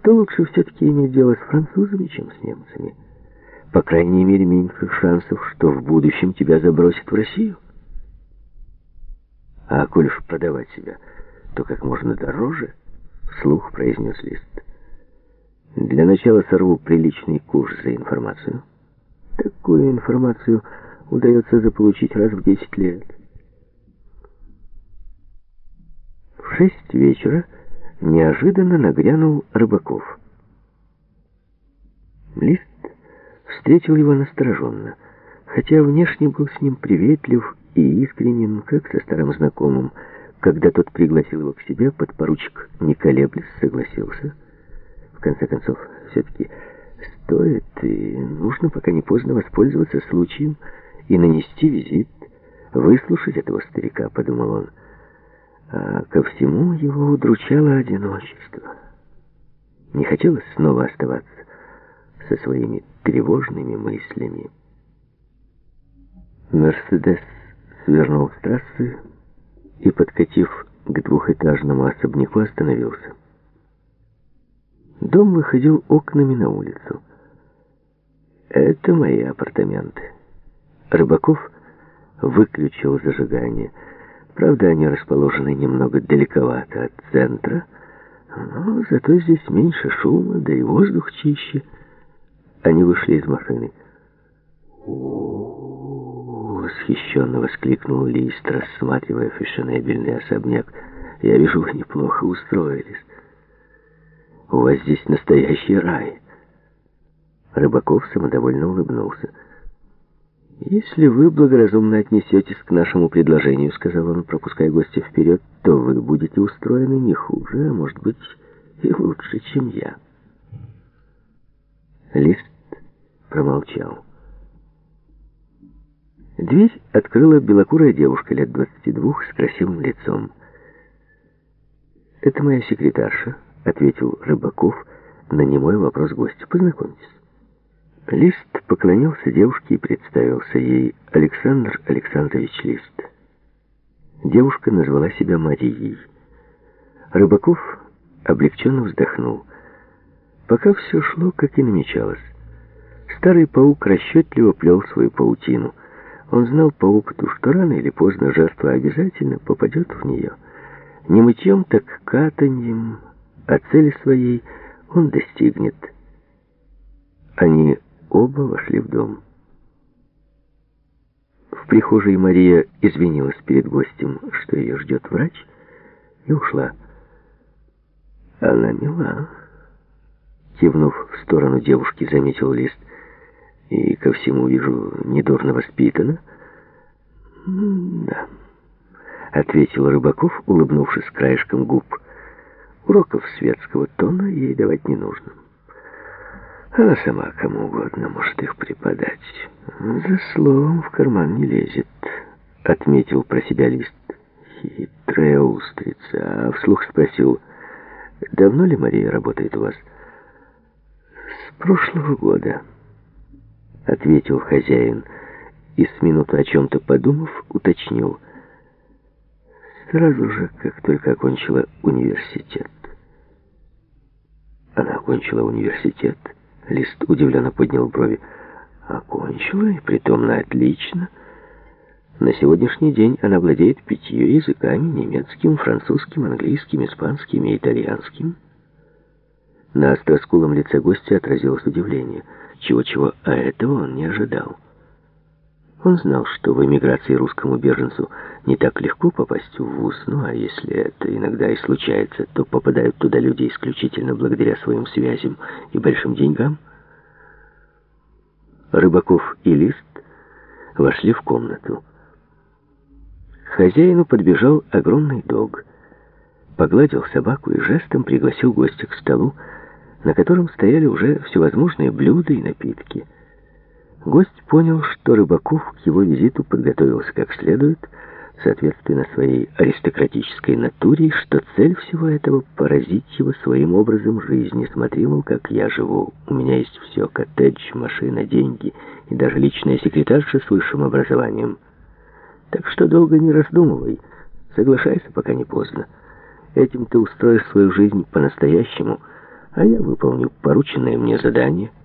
что лучше все-таки иметь дело с французами, чем с немцами. По крайней мере, меньше шансов, что в будущем тебя забросят в Россию. А коль уж продавать себя, то как можно дороже, вслух произнес Лист. Для начала сорву приличный курс за информацию. Такую информацию удается заполучить раз в 10 лет. В 6 вечера неожиданно нагрянул Рыбаков. Лист встретил его настороженно, хотя внешне был с ним приветлив и искренен, как со старым знакомым. Когда тот пригласил его к себе, подпоручик, не колеблясь, согласился. В конце концов, все-таки стоит и нужно, пока не поздно, воспользоваться случаем и нанести визит, выслушать этого старика, подумал он. А ко всему его удручало одиночество. Не хотелось снова оставаться со своими тревожными мыслями. «Мерседес» свернул с трассы и, подкатив к двухэтажному особняку, остановился. Дом выходил окнами на улицу. «Это мои апартаменты». Рыбаков выключил зажигание. Правда, они расположены немного далековато от центра, но зато здесь меньше шума, да и воздух чище. Они вышли из машины. «О-о-о!» — восхищенно воскликнул Лист, рассматривая фешенебельный особняк. «Я вижу, вы неплохо устроились. У вас здесь настоящий рай». Рыбаков самодовольно улыбнулся. «Если вы благоразумно отнесетесь к нашему предложению, — сказал он, пропуская гостя вперед, — то вы будете устроены не хуже, а может быть и лучше, чем я». Лист промолчал. Дверь открыла белокурая девушка лет 22 с красивым лицом. «Это моя секретарша», — ответил Рыбаков на немой вопрос гостя. «Познакомьтесь». Лист поклонился девушке и представился ей: Александр Александрович Лист. Девушка назвала себя Марией. Рыбаков облегченно вздохнул. Пока все шло, как и намечалось. Старый паук расчетливо плел свою паутину. Он знал по опыту, что рано или поздно жертва обязательно попадет в нее. Не мытьем, так катаньем, а цели своей он достигнет. Они оба вошли в дом. В прихожей Мария извинилась перед гостем, что ее ждет врач, и ушла. «Она мила», — кивнув в сторону девушки, заметил Лист. «И ко всему, вижу, недурно воспитана». «Да», — ответил Рыбаков, улыбнувшись краешком губ. «Уроков светского тона ей давать не нужно. Она сама кому угодно может их преподать. За словом в карман не лезет», — отметил про себя Лист. «Хитрая устрица». А вслух спросил: «Давно ли Мария работает у вас?» «С прошлого года», — ответил хозяин, и с минуту о чем-то подумав, уточнил: «Сразу же, как только окончила университет». «Она окончила университет?» Лист удивленно поднял брови. «Окончила, и притом на отлично. На сегодняшний день она владеет 5 языками: немецким, французским, английским, испанским и итальянским». На остроскулом лице гостя отразилось удивление. Чего-чего, а этого он не ожидал. Он знал, что в эмиграции русскому беженцу не так легко попасть в вуз, ну а если это иногда и случается, то попадают туда люди исключительно благодаря своим связям и большим деньгам. Рыбаков и Лист вошли в комнату. К хозяину подбежал огромный дог, погладил собаку и жестом пригласил гостя к столу, на котором стояли уже всевозможные блюда и напитки. Гость понял, что Рыбаков к его визиту подготовился как следует, соответственно своей аристократической натуре, и что цель всего этого — поразить его своим образом жизни. Смотри, мол, как я живу. У меня есть все: коттедж, машина, деньги и даже личная секретарша с высшим образованием. Так что долго не раздумывай, соглашайся, пока не поздно. Этим ты устроишь свою жизнь по-настоящему, а я выполню порученное мне задание.